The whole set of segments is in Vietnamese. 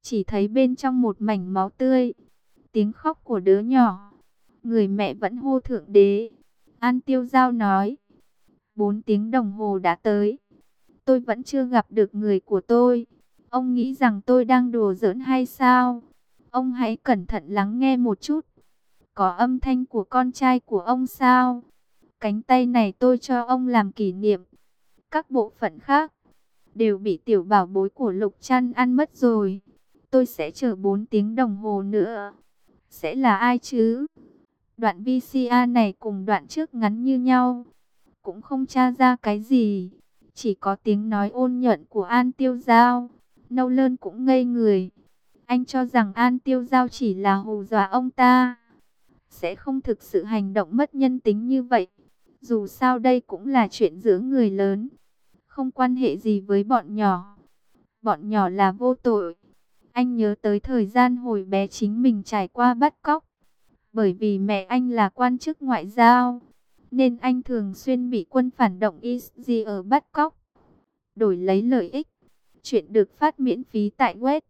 chỉ thấy bên trong một mảnh máu tươi, tiếng khóc của đứa nhỏ. Người mẹ vẫn hô thượng đế. An Tiêu Giao nói, 4 tiếng đồng hồ đã tới, tôi vẫn chưa gặp được người của tôi. Ông nghĩ rằng tôi đang đùa giỡn hay sao? Ông hãy cẩn thận lắng nghe một chút. Có âm thanh của con trai của ông sao? Cánh tay này tôi cho ông làm kỷ niệm. Các bộ phận khác đều bị tiểu bảo bối của Lục Trăn ăn mất rồi. Tôi sẽ chờ 4 tiếng đồng hồ nữa. Sẽ là ai chứ? Đoạn VCR này cùng đoạn trước ngắn như nhau, cũng không tra ra cái gì, chỉ có tiếng nói ôn nhuận của An Tiêu Giao. Nolan cũng ngây người. Anh cho rằng An Tiêu Giao chỉ là hù dọa ông ta, sẽ không thực sự hành động mất nhân tính như vậy. Dù sao đây cũng là chuyện giữa người lớn, không quan hệ gì với bọn nhỏ. Bọn nhỏ là vô tội. Anh nhớ tới thời gian hồi bé chính mình trải qua bắt cóc. Bởi vì mẹ anh là quan chức ngoại giao, nên anh thường xuyên bị quân phản động ISG bắt cóc, đổi lấy lợi ích. Chuyện được phát miễn phí tại web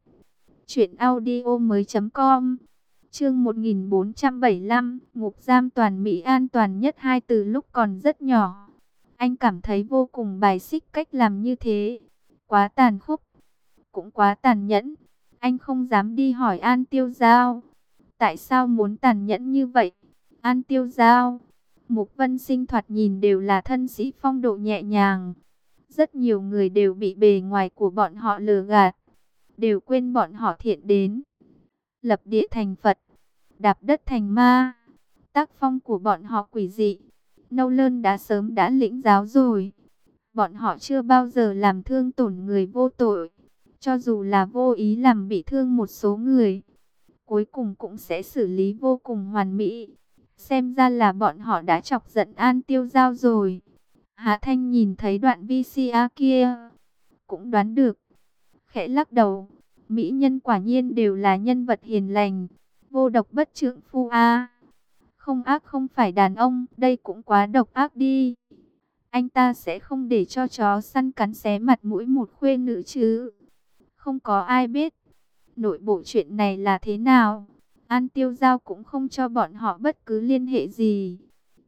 truyệnaudiomoi.com. Chương 1475, ngục giam toàn Mỹ an toàn nhất 2. Từ lúc còn rất nhỏ, anh cảm thấy vô cùng bài xích cách làm như thế. Quá tàn khốc, cũng quá tàn nhẫn. Anh không dám đi hỏi An Tiêu Giao, tại sao muốn tàn nhẫn như vậy? An Tiêu Giao, Mục Vân Sinh thoạt nhìn đều là thân sĩ phong độ nhẹ nhàng. Rất nhiều người đều bị bề ngoài của bọn họ lừa gạt, đều quên bọn họ thiện đến. Lập địa thành Phật, đạp đất thành ma. Tác phong của bọn họ quỷ dị. Nolan đã sớm đã lĩnh giáo rồi. Bọn họ chưa bao giờ làm thương tổn người vô tội. Cho dù là vô ý làm bị thương một số người, cuối cùng cũng sẽ xử lý vô cùng hoàn mỹ. Xem ra là bọn họ đã chọc giận An Tiêu Giao rồi. Hạ Thanh nhìn thấy đoạn VCR kia, cũng đoán được, khẽ lắc đầu. Mỹ nhân quả nhiên đều là nhân vật hiền lành, vô độc bất trượng phu a. Không ác không phải đàn ông, đây cũng quá độc ác đi. Anh ta sẽ không để cho chó săn cắn xé mặt mũi một khuê nữ chứ? Không có ai biết nội bộ chuyện này là thế nào. An Tiêu Giao cũng không cho bọn họ bất cứ liên hệ gì.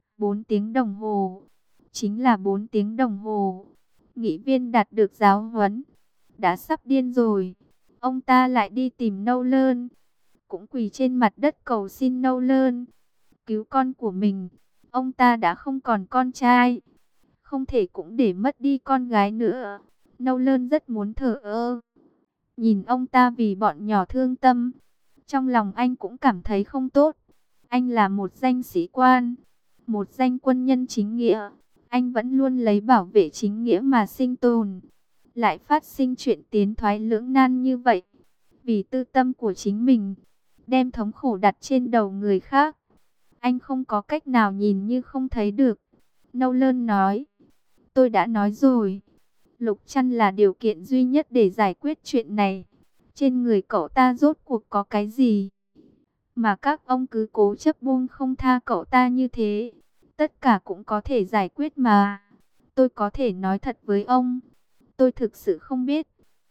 4 tiếng đồng hồ, chính là 4 tiếng đồng hồ. Nghị viên đạt được giáo huấn, đã sắp điên rồi. Ông ta lại đi tìm Nolan, cũng quỳ trên mặt đất cầu xin Nolan cứu con của mình. Ông ta đã không còn con trai, không thể cũng để mất đi con gái nữa. Nolan rất muốn thờ ơ, nhìn ông ta vì bọn nhỏ thương tâm. Trong lòng anh cũng cảm thấy không tốt. Anh là một danh sĩ quan, một danh quân nhân chính nghĩa. Anh vẫn luôn lấy bảo vệ chính nghĩa mà sinh tồn. Lại phát sinh chuyện tiến thoái lưỡng nan như vậy. Vì tư tâm của chính mình, đem thống khổ đặt trên đầu người khác. Anh không có cách nào nhìn như không thấy được. Nolan nói, tôi đã nói rồi, Lục Trăn là điều kiện duy nhất để giải quyết chuyện này. Trên người cậu ta rốt cuộc có cái gì mà các ông cứ cố chấp buông không tha cậu ta như thế? Tất cả cũng có thể giải quyết mà. Tôi có thể nói thật với ông, tôi thực sự không biết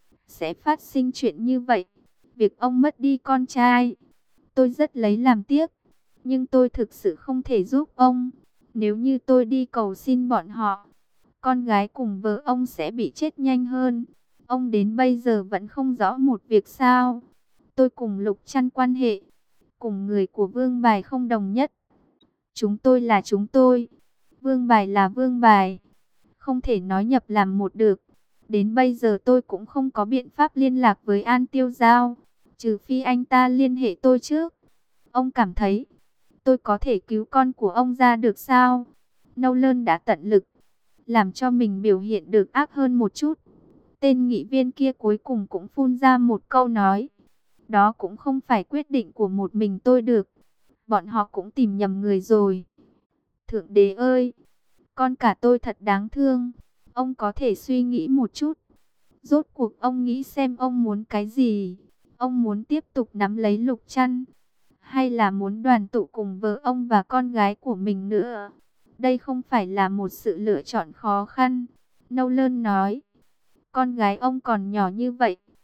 sẽ phát sinh chuyện như vậy. Việc ông mất đi con trai, tôi rất lấy làm tiếc, nhưng tôi thực sự không thể giúp ông. Nếu như tôi đi cầu xin bọn họ, con gái cùng vợ ông sẽ bị chết nhanh hơn. Ông đến bây giờ vẫn không rõ một việc sao? Tôi cùng Lục Trăn quan hệ, cùng người của Vương Bài không đồng nhất. Chúng tôi là chúng tôi, Vương Bài là Vương Bài, không thể nói nhập làm một được. Đến bây giờ tôi cũng không có biện pháp liên lạc với An Tiêu Giao, trừ phi anh ta liên hệ tôi trước. Ông cảm thấy tôi có thể cứu con của ông ra được sao? Nolan đã tận lực làm cho mình biểu hiện được ác hơn một chút. Tên nghị viên kia cuối cùng cũng phun ra một câu nói, đó cũng không phải quyết định của một mình tôi được. Bọn họ cũng tìm nhầm người rồi. Thượng đế ơi, con cả tôi thật đáng thương. Ông có thể suy nghĩ một chút. Rốt cuộc ông nghĩ xem ông muốn cái gì? Ông muốn tiếp tục nắm lấy Lục Trăn, hay là muốn đoàn tụ cùng vợ ông và con gái của mình nữa? Đây không phải là một sự lựa chọn khó khăn. Nolan nói, con gái ông còn nhỏ như vậy,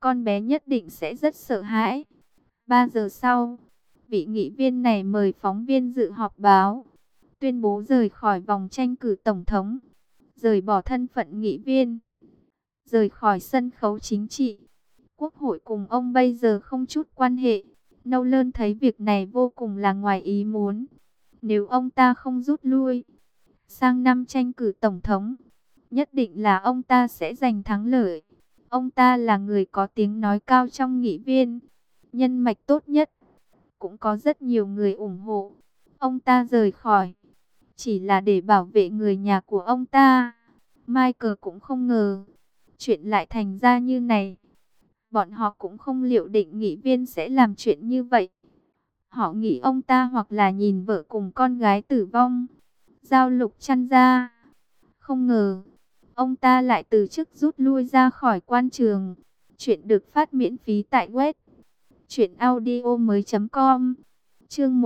con bé nhất định sẽ rất sợ hãi. 3 giờ sau, vị nghị viên này mời phóng viên dự họp báo, tuyên bố rời khỏi vòng tranh cử tổng thống, rời bỏ thân phận nghị viên, rời khỏi sân khấu chính trị. Quốc hội cùng ông bây giờ không chút quan hệ. Nolan thấy việc này vô cùng là ngoài ý muốn. Nếu ông ta không rút lui, sang năm tranh cử tổng thống, nhất định là ông ta sẽ giành thắng lợi. Ông ta là người có tiếng nói cao trong nghị viên, nhân mạch tốt nhất, cũng có rất nhiều người ủng hộ. Ông ta rời khỏi, chỉ là để bảo vệ người nhà của ông ta. Michael cũng không ngờ, chuyện lại thành ra như này. Bọn họ cũng không liệu định nghị viên sẽ làm chuyện như vậy. Họ nghĩ ông ta hoặc là nhìn vợ cùng con gái tử vong, giao Lục Trăn ra. Không ngờ, ông ta lại từ chức rút lui ra khỏi quan trường. Chuyện được phát miễn phí tại web truyệnaudiomoi.com. Chương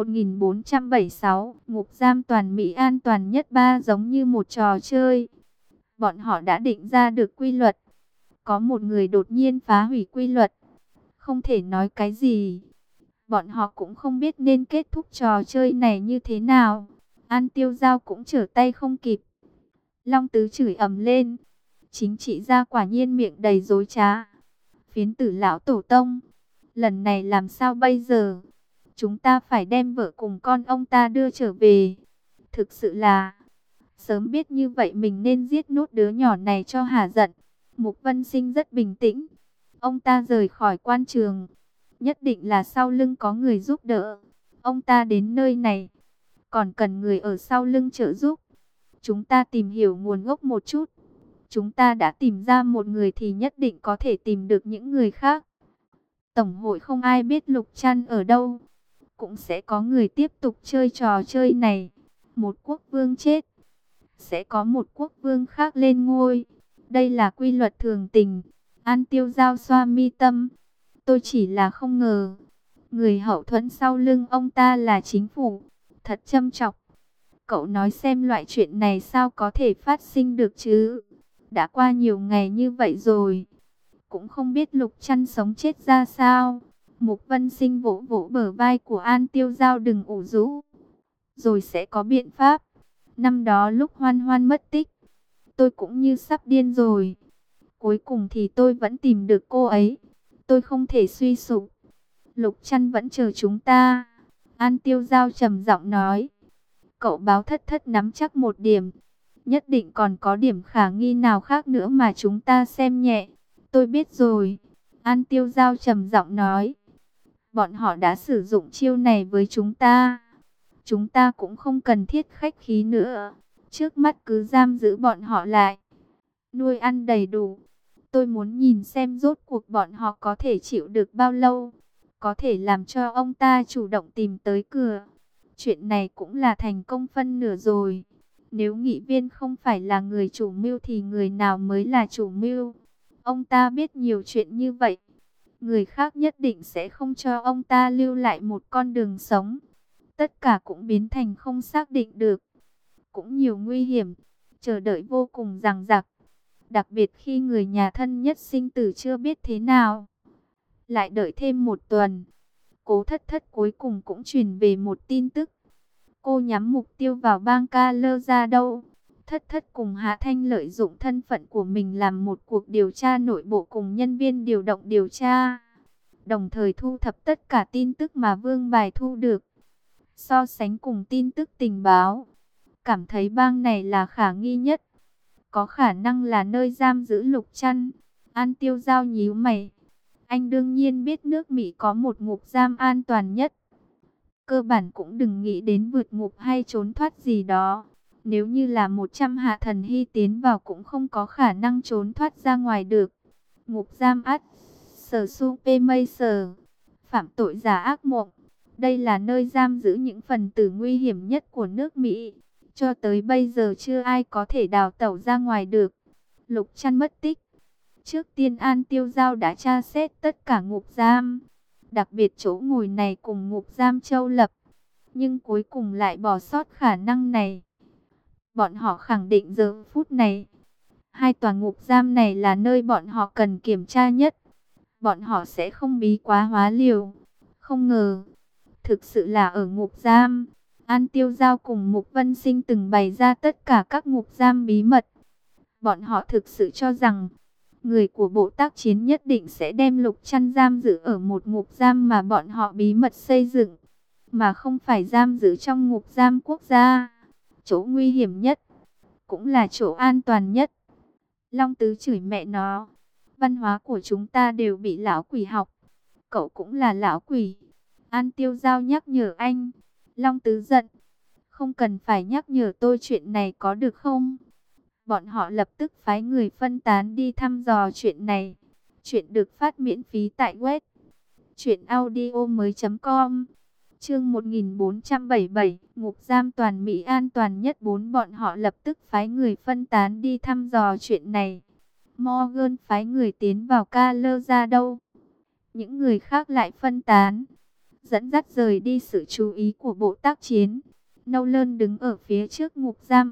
1476, ngục giam toàn Mỹ an toàn nhất 3 giống như một trò chơi. Bọn họ đã định ra được quy luật. Có một người đột nhiên phá hủy quy luật. Không thể nói cái gì. Bọn họ cũng không biết nên kết thúc trò chơi này như thế nào. An Tiêu Giao cũng trở tay không kịp. Long Tứ chửi ầm lên. Chính trị gia quả nhiên miệng đầy dối trá. Phiến tử lão tổ tông. Lần này làm sao bây giờ? Chúng ta phải đem vợ cùng con ông ta đưa trở về. Thực sự là, sớm biết như vậy mình nên giết nốt đứa nhỏ này cho hả giận. Mục Vân Sinh rất bình tĩnh. Ông ta rời khỏi quan trường, nhất định là sau lưng có người giúp đỡ. Ông ta đến nơi này, còn cần người ở sau lưng trợ giúp. Chúng ta tìm hiểu nguồn gốc một chút. Chúng ta đã tìm ra một người thì nhất định có thể tìm được những người khác. Tổng hội không ai biết Lục Trăn ở đâu. Cũng sẽ có người tiếp tục chơi trò chơi này. Một quốc vương chết, sẽ có một quốc vương khác lên ngôi. Đây là quy luật thường tình. An Tiêu Giao xoa mi tâm. Tôi chỉ là không ngờ, người hậu thuẫn sau lưng ông ta là chính phủ. Thật châm chọc. Cậu nói xem loại chuyện này sao có thể phát sinh được chứ? Đã qua nhiều ngày như vậy rồi, cũng không biết Lục Trăn sống chết ra sao. Mục Vân Sinh vỗ vỗ bờ vai của An Tiêu Giao, đừng ủ rũ. Rồi sẽ có biện pháp. Năm đó lúc Hoan Hoan mất tích, tôi cũng như sắp điên rồi. Cuối cùng thì tôi vẫn tìm được cô ấy. Tôi không thể suy sụp. Lục Trăn vẫn chờ chúng ta. An Tiêu Giao trầm giọng nói. Cậu báo Thất Thất nắm chắc một điểm. Nhất định còn có điểm khả nghi nào khác nữa mà chúng ta xem nhẹ. Tôi biết rồi. An Tiêu Giao trầm giọng nói. Bọn họ đã sử dụng chiêu này với chúng ta. Chúng ta cũng không cần thiết khách khí nữa. Trước mắt cứ giam giữ bọn họ lại, nuôi ăn đầy đủ. Tôi muốn nhìn xem rốt cuộc bọn họ có thể chịu được bao lâu. Có thể làm cho ông ta chủ động tìm tới cửa. Chuyện này cũng là thành công phân nửa rồi. Nếu nghị viên không phải là người chủ mưu thì người nào mới là chủ mưu? Ông ta biết nhiều chuyện như vậy. Người khác nhất định sẽ không cho ông ta lưu lại một con đường sống. Tất cả cũng biến thành không xác định được. Cũng nhiều nguy hiểm. Chờ đợi vô cùng dằng dặc. Đặc biệt khi người nhà thân nhất sinh tử chưa biết thế nào. Lại đợi thêm một tuần. Cố Thất Thất cuối cùng cũng truyền về một tin tức. Cô nhắm mục tiêu vào bang Colorado. Thất Thất cùng Hạ Thanh lợi dụng thân phận của mình làm một cuộc điều tra nội bộ cùng nhân viên điều động điều tra. Đồng thời thu thập tất cả tin tức mà Vương Bài thu được. So sánh cùng tin tức tình báo, cảm thấy bang này là khả nghi nhất. Có khả năng là nơi giam giữ Lục Trăn. An Tiêu Giao nhíu mày. Anh đương nhiên biết nước Mỹ có một ngục giam an toàn nhất. Cơ bản cũng đừng nghĩ đến vượt ngục hay trốn thoát gì đó. Nếu như là 100 hạ thần hy tiến vào cũng không có khả năng trốn thoát ra ngoài được. Ngục giam ắt sở su pê mây sở, phạm tội giả ác mộng. Đây là nơi giam giữ những phần tử nguy hiểm nhất của nước Mỹ. Cho tới bây giờ chưa ai có thể đào tẩu ra ngoài được. Lục Trăn mất tích. Trước tiên An Tiêu Giao đã tra xét tất cả ngục giam, đặc biệt chỗ ngồi này cùng ngục giam Châu Lập. Nhưng cuối cùng lại bỏ sót khả năng này. Bọn họ khẳng định giờ phút này, hai tòa ngục giam này là nơi bọn họ cần kiểm tra nhất. bọn họ sẽ không bí quá hóa liều. Không ngờ, thực sự là ở ngục giam. An Tiêu Giao cùng Mục Vân Sinh từng bày ra tất cả các ngục giam bí mật. Bọn họ thực sự cho rằng, người của bộ tác chiến nhất định sẽ đem Lục Trăn giam giữ ở một ngục giam mà bọn họ bí mật xây dựng, mà không phải giam giữ trong ngục giam quốc gia. Chỗ nguy hiểm nhất, cũng là chỗ an toàn nhất. Long Tứ chửi mẹ nó, văn hóa của chúng ta đều bị lão quỷ học. Cậu cũng là lão quỷ. An Tiêu Giao nhắc nhở anh. Long Tứ giận. Không cần phải nhắc nhở tôi chuyện này có được không? Bọn họ lập tức phái người phân tán đi thăm dò chuyện này. Chuyện được phát miễn phí tại web truyệnaudiomoi.com. Chương 1477, ngục giam toàn Mỹ an toàn nhất 4. Bọn họ lập tức phái người phân tán đi thăm dò chuyện này. Morgan phái người tiến vào Calazado. Những người khác lại phân tán, dẫn dắt rời đi sự chú ý của bộ tác chiến. Nolan đứng ở phía trước ngục giam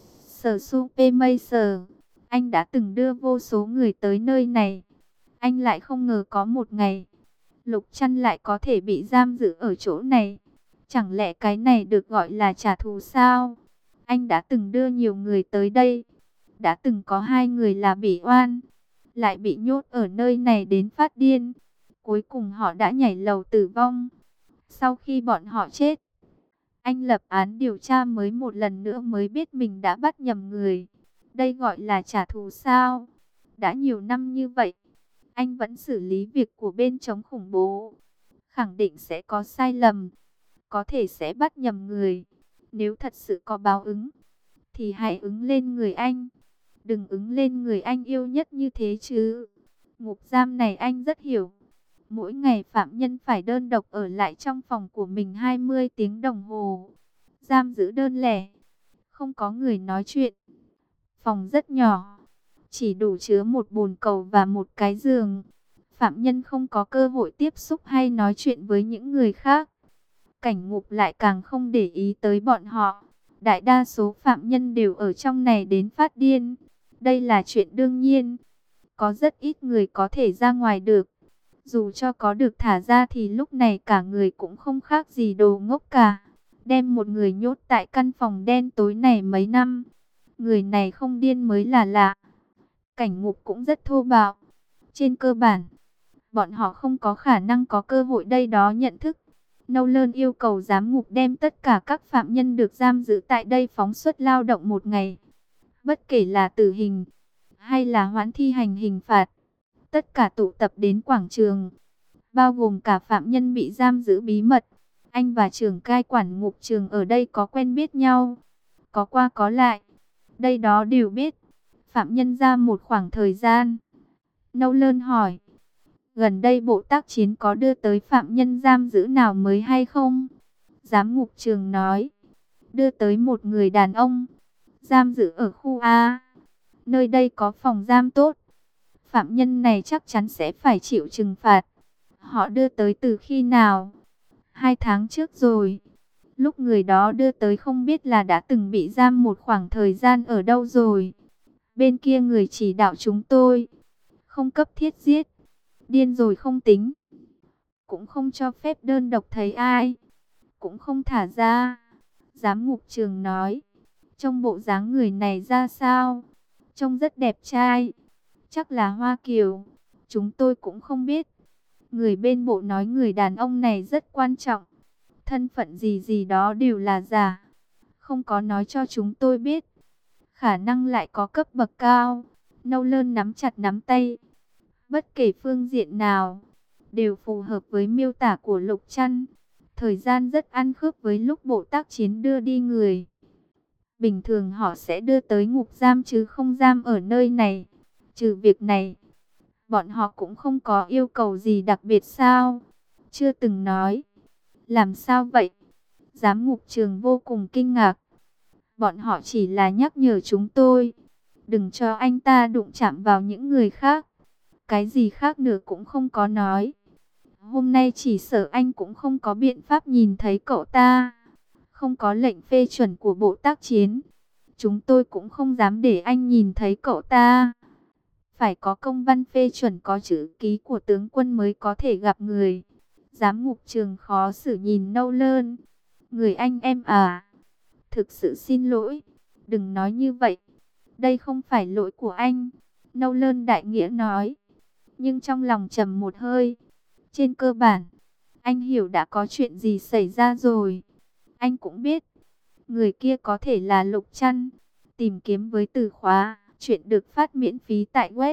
Supermaster. Anh đã từng đưa vô số người tới nơi này. Anh lại không ngờ có một ngày, Lục Trăn lại có thể bị giam giữ ở chỗ này. Chẳng lẽ cái này được gọi là trả thù sao? Anh đã từng đưa nhiều người tới đây. Đã từng có 2 người là bị oan, lại bị nhốt ở nơi này đến phát điên. Cuối cùng họ đã nhảy lầu tử vong. Sau khi bọn họ chết, anh lập án điều tra mới một lần nữa mới biết mình đã bắt nhầm người. Đây gọi là trả thù sao? Đã nhiều năm như vậy, anh vẫn xử lý việc của bên chống khủng bố. Khẳng định sẽ có sai lầm, có thể sẽ bắt nhầm người. Nếu thật sự có báo ứng, thì hãy ứng lên người anh. Đừng ứng lên người anh yêu nhất như thế chứ. Ngục giam này anh rất hiểu. Mỗi ngày phạm nhân phải đơn độc ở lại trong phòng của mình 20 tiếng đồng hồ. Giam giữ đơn lẻ, không có người nói chuyện. Phòng rất nhỏ, chỉ đủ chứa một bồn cầu và một cái giường. Phạm nhân không có cơ hội tiếp xúc hay nói chuyện với những người khác. Cảnh ngục lại càng không để ý tới bọn họ. Đại đa số phạm nhân đều ở trong này đến phát điên. Đây là chuyện đương nhiên. Có rất ít người có thể ra ngoài được. Dù cho có được thả ra thì lúc này cả người cũng không khác gì đồ ngốc cả. Đem một người nhốt tại căn phòng đen tối này mấy năm, người này không điên mới là lạ. Cảnh ngục cũng rất thô bạo. Trên cơ bản, bọn họ không có khả năng có cơ hội đây đó nhận thức. Nolan yêu cầu giám ngục đem tất cả các phạm nhân được giam giữ tại đây phóng xuất lao động một ngày. Bất kể là tử hình hay là hoãn thi hành hình phạt, tất cả tụ tập đến quảng trường, bao gồm cả phạm nhân bị giam giữ bí mật. Anh và trưởng cai quản ngục trường ở đây có quen biết nhau, có qua có lại, đây đó đều biết. Phạm nhân ra một khoảng thời gian. Nolan hỏi, gần đây bộ tác chiến có đưa tới phạm nhân giam giữ nào mới hay không? Giám ngục trường nói, đưa tới một người đàn ông, giam giữ ở khu A. Nơi đây có phòng giam tốt. Phạm nhân này chắc chắn sẽ phải chịu trừng phạt. Họ đưa tới từ khi nào? 2 tháng trước rồi. Lúc người đó đưa tới không biết là đã từng bị giam một khoảng thời gian ở đâu rồi. Bên kia người chỉ đạo chúng tôi, không cấp thiết giết. Điên rồi không tính, cũng không cho phép đơn độc thấy ai, cũng không thả ra. Giám ngục trường nói, trông bộ dáng người này ra sao? Trông rất đẹp trai, chắc là Hoa Kiều. Chúng tôi cũng không biết. Người bên bộ nói người đàn ông này rất quan trọng, thân phận gì gì đó đều là giả, không có nói cho chúng tôi biết. Khả năng lại có cấp bậc cao. Nolan nắm chặt nắm tay. Bất kể phương diện nào, đều phù hợp với miêu tả của Lục Trăn. Thời gian rất ăn khớp với lúc bộ tác chiến đưa đi người. Bình thường họ sẽ đưa tới ngục giam chứ không giam ở nơi này. Trừ việc này, bọn họ cũng không có yêu cầu gì đặc biệt sao? Chưa từng nói. Làm sao vậy? Giám ngục trường vô cùng kinh ngạc. Bọn họ chỉ là nhắc nhở chúng tôi, đừng cho anh ta đụng chạm vào những người khác. Cái gì khác nữa cũng không có nói. Hôm nay chỉ sợ anh cũng không có biện pháp nhìn thấy cậu ta. Không có lệnh phê chuẩn của bộ tác chiến, chúng tôi cũng không dám để anh nhìn thấy cậu ta. phải có công văn phê chuẩn có chữ ký của tướng quân mới có thể gặp người. Giám ngục Trường khó xử nhìn Nâu Lơn. Người anh em à, thực sự xin lỗi, đừng nói như vậy. Đây không phải lỗi của anh, Nâu Lơn đại nghĩa nói. Nhưng trong lòng trầm một hơi. Trên cơ bản, anh hiểu đã có chuyện gì xảy ra rồi. Anh cũng biết, người kia có thể là Lục Trăn. Tìm kiếm với từ khóa, chuyện được phát miễn phí tại web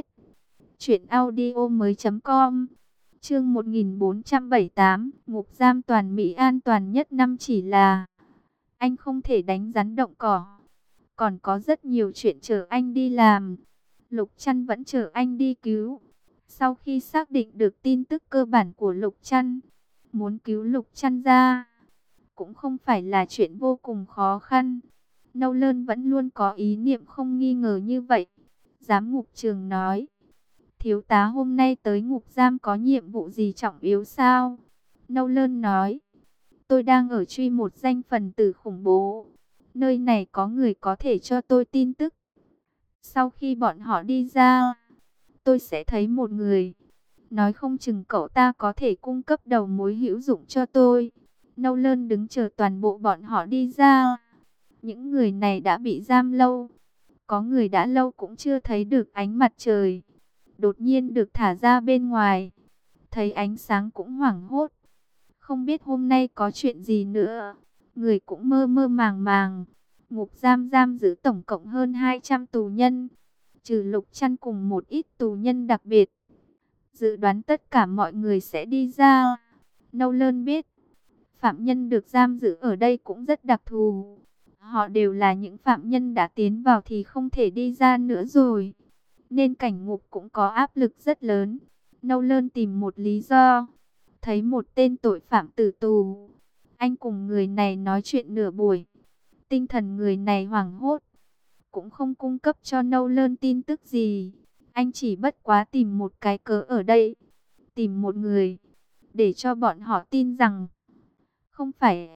truyệnaudiomoi.com. Chương 1478, ngục giam toàn Mỹ an toàn nhất năm chỉ là anh không thể đánh rắn động cỏ. Còn có rất nhiều chuyện chờ anh đi làm. Lục Trăn vẫn chờ anh đi cứu. Sau khi xác định được tin tức cơ bản của Lục Trăn, muốn cứu Lục Trăn ra cũng không phải là chuyện vô cùng khó khăn. Nâu Lơn vẫn luôn có ý niệm không nghi ngờ như vậy. Giám ngục Trường nói, thiếu tá hôm nay tới ngục giam có nhiệm vụ gì trọng yếu sao? Nâu Lơn nói, tôi đang ở truy một danh phần tử khủng bố. Nơi này có người có thể cho tôi tin tức. Sau khi bọn họ đi ra, tôi sẽ thấy một người. Nói không chừng cậu ta có thể cung cấp đầu mối hữu dụng cho tôi. Nâu Lơn đứng chờ toàn bộ bọn họ đi ra. Những người này đã bị giam lâu. Có người đã lâu cũng chưa thấy được ánh mặt trời. Đột nhiên được thả ra bên ngoài. Thấy ánh sáng cũng hoảng hốt. Không biết hôm nay có chuyện gì nữa. Người cũng mơ mơ màng màng. Ngục giam giam giữ tổng cộng hơn 200 tù nhân. Trừ Lục Trăn cùng một ít tù nhân đặc biệt. Dự đoán tất cả mọi người sẽ đi ra. Nâu Lơn biết, phạm nhân được giam giữ ở đây cũng rất đặc thù. Họ đều là những phạm nhân đã tiến vào thì không thể đi ra nữa rồi. Nên cảnh ngục cũng có áp lực rất lớn. Nâu Lơn tìm một lý do. Thấy một tên tội phạm tử tù. Anh cùng người này nói chuyện nửa buổi. Tinh thần người này hoảng hốt. Cũng không cung cấp cho Nâu Lơn tin tức gì. Anh chỉ bất quá tìm một cái cớ ở đây. Tìm một người. Để cho bọn họ tin rằng không phải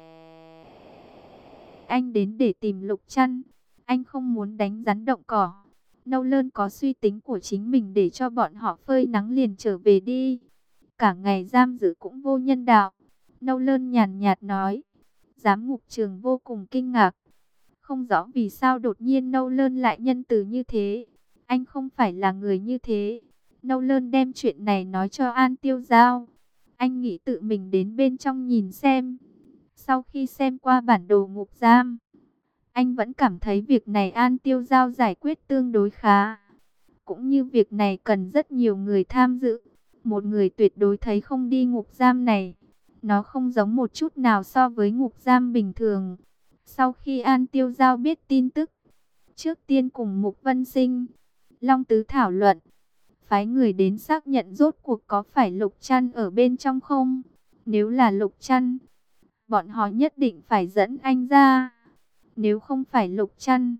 anh đến để tìm Lục Trăn. Anh không muốn đánh rắn động cỏ. Nâu Lơn có suy tính của chính mình để cho bọn họ phơi nắng liền trở về đi. Cả ngày giam giữ cũng vô nhân đạo. Nâu Lơn nhàn nhạt nói. Giám ngục Trường vô cùng kinh ngạc. Không rõ vì sao đột nhiên Nâu Lơn lại nhân từ như thế. Anh không phải là người như thế. Nâu Lơn đem chuyện này nói cho An Tiêu Giao. Anh nghĩ tự mình đến bên trong nhìn xem. Sau khi xem qua bản đồ ngục giam, anh vẫn cảm thấy việc này An Tiêu Giao giải quyết tương đối khá. Cũng như việc này cần rất nhiều người tham dự. Một người tuyệt đối thấy không đi ngục giam này. Nó không giống một chút nào so với ngục giam bình thường. Sau khi An Tiêu Giao biết tin tức, trước tiên cùng Mục Vân Sinh, Long Tứ thảo luận. Phái người đến xác nhận rốt cuộc có phải Lục Trăn ở bên trong không? Nếu là Lục Trăn, bọn họ nhất định phải dẫn anh ra. Nếu không phải Lục Trăn,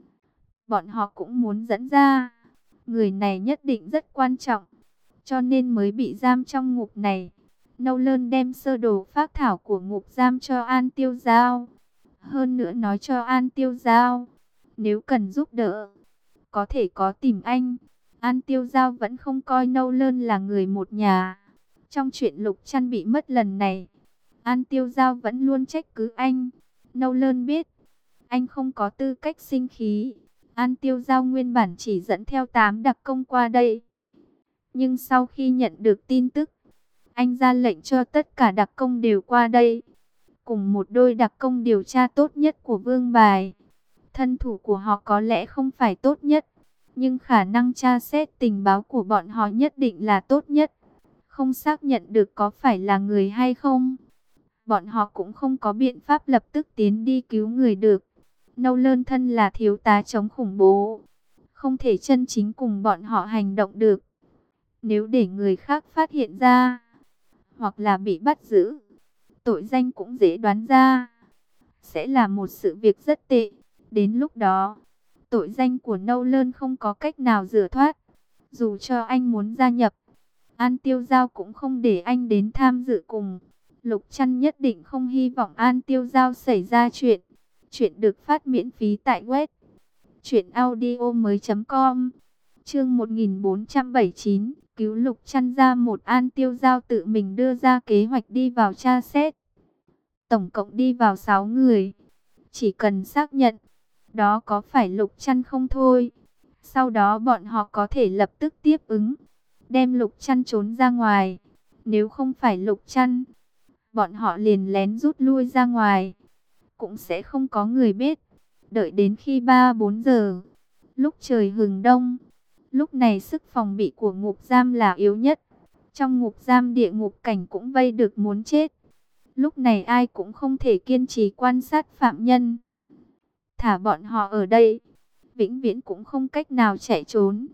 bọn họ cũng muốn dẫn ra. Người này nhất định rất quan trọng, cho nên mới bị giam trong ngục này. Nâu Lơn đem sơ đồ phác thảo của ngục giam cho An Tiêu Giao. Hơn nữa nói cho An Tiêu Giao, nếu cần giúp đỡ, có thể có tìm anh. An Tiêu Giao vẫn không coi Nâu Lơn là người một nhà. Trong chuyện Lục Trăn bị mất lần này, An Tiêu Giao vẫn luôn trách cứ anh. Nâu Lơn biết, anh không có tư cách sinh khí. An Tiêu Giao nguyên bản chỉ dẫn theo 8 đặc công qua đây. Nhưng sau khi nhận được tin tức, anh ra lệnh cho tất cả đặc công đều qua đây. Cùng một đôi đặc công điều tra tốt nhất của Vương Bài. Thân thủ của họ có lẽ không phải tốt nhất, nhưng khả năng tra xét tình báo của bọn họ nhất định là tốt nhất. Không xác nhận được có phải là người hay không, bọn họ cũng không có biện pháp lập tức tiến đi cứu người được. Nâu Lơn thân là thiếu tá chống khủng bố, không thể chân chính cùng bọn họ hành động được. Nếu để người khác phát hiện ra, hoặc là bị bắt giữ, tội danh cũng dễ đoán ra. Sẽ là một sự việc rất tệ. Đến lúc đó, tội danh của Nâu Lơn không có cách nào rửa thoát. Dù cho anh muốn gia nhập, An Tiêu Giao cũng không để anh đến tham dự cùng. Lục Trăn nhất định không hy vọng An Tiêu Giao xảy ra chuyện. Chuyện được phát miễn phí tại web truyệnaudiomoi.com. Chương 1479, cứu Lục Chăn ra một. An Tiêu Giao tự mình đưa ra kế hoạch đi vào tra xét. Tổng cộng đi vào 6 người. Chỉ cần xác nhận đó có phải Lục Chăn không thôi. Sau đó bọn họ có thể lập tức tiếp ứng, đem Lục Chăn trốn ra ngoài. Nếu không phải Lục Chăn, bọn họ liền lén rút lui ra ngoài. Cũng sẽ không có người biết. Đợi đến khi 3-4 giờ, lúc trời hừng đông, lúc này sức phòng bị của ngục giam là yếu nhất. Trong ngục giam địa ngục cảnh cũng vây được muốn chết. Lúc này ai cũng không thể kiên trì quan sát phạm nhân. Thả bọn họ ở đây, vĩnh viễn cũng không cách nào chạy trốn.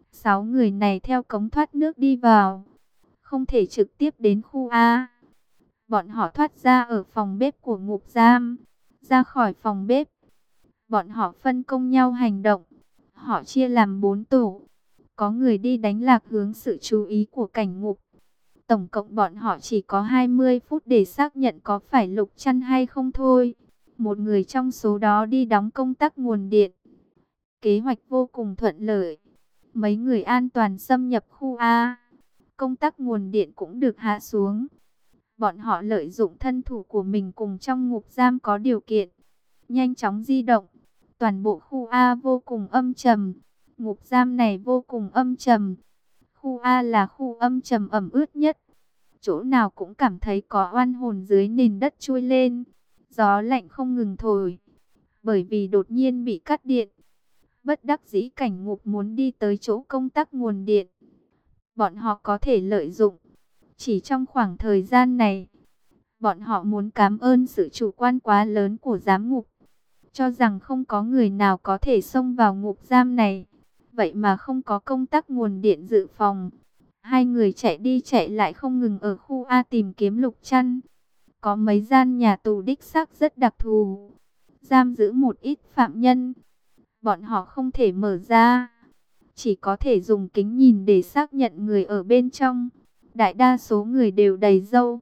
6 người này theo cống thoát nước đi vào, không thể trực tiếp đến khu A. Bọn họ thoát ra ở phòng bếp của ngục giam. Ra khỏi phòng bếp, bọn họ phân công nhau hành động. Họ chia làm 4 tổ. Có người đi đánh lạc hướng sự chú ý của cảnh ngục. Tổng cộng bọn họ chỉ có 20 phút để xác nhận có phải Lục Chăn hay không thôi. Một người trong số đó đi đóng công tắc nguồn điện. Kế hoạch vô cùng thuận lợi. Mấy người an toàn xâm nhập khu A. Công tắc nguồn điện cũng được hạ xuống. Bọn họ lợi dụng thân thủ của mình cùng trong ngục giam có điều kiện, nhanh chóng di động. Toàn bộ khu A vô cùng âm trầm. Ngục giam này vô cùng âm trầm. Khu A là khu âm trầm ẩm ướt nhất. Chỗ nào cũng cảm thấy có oan hồn dưới nền đất trôi lên. Gió lạnh không ngừng thổi. Bởi vì đột nhiên bị cắt điện, bất đắc dĩ cảnh ngục muốn đi tới chỗ công tắc nguồn điện. Bọn họ có thể lợi dụng. Chỉ trong khoảng thời gian này, bọn họ muốn cảm ơn sự chủ quan quá lớn của giám ngục. Cho rằng không có người nào có thể xông vào ngục giam này. Vậy mà không có công tắc nguồn điện dự phòng. Hai người chạy đi chạy lại không ngừng ở khu A tìm kiếm Lục Chăn. Có mấy gian nhà tù đích xác rất đặc thù, giam giữ một ít phạm nhân. Bọn họ không thể mở ra, chỉ có thể dùng kính nhìn để xác nhận người ở bên trong. Đại đa số người đều đầy râu.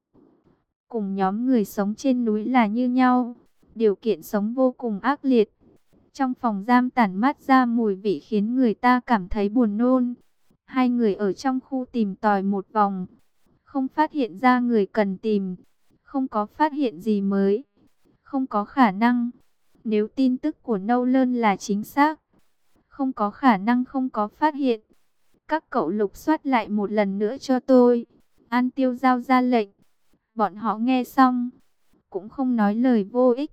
Cùng nhóm người sống trên núi là như nhau. Điều kiện sống vô cùng ác liệt. Trong phòng giam tản mát ra mùi vị khiến người ta cảm thấy buồn nôn. Hai người ở trong khu tìm tòi một vòng, không phát hiện ra người cần tìm. Không có phát hiện gì mới. Không có khả năng. Nếu tin tức của Nolan là chính xác, không có khả năng không có phát hiện. Các cậu lục soát lại một lần nữa cho tôi. An Tiêu Giao ra lệnh. Bọn họ nghe xong, cũng không nói lời vô ích.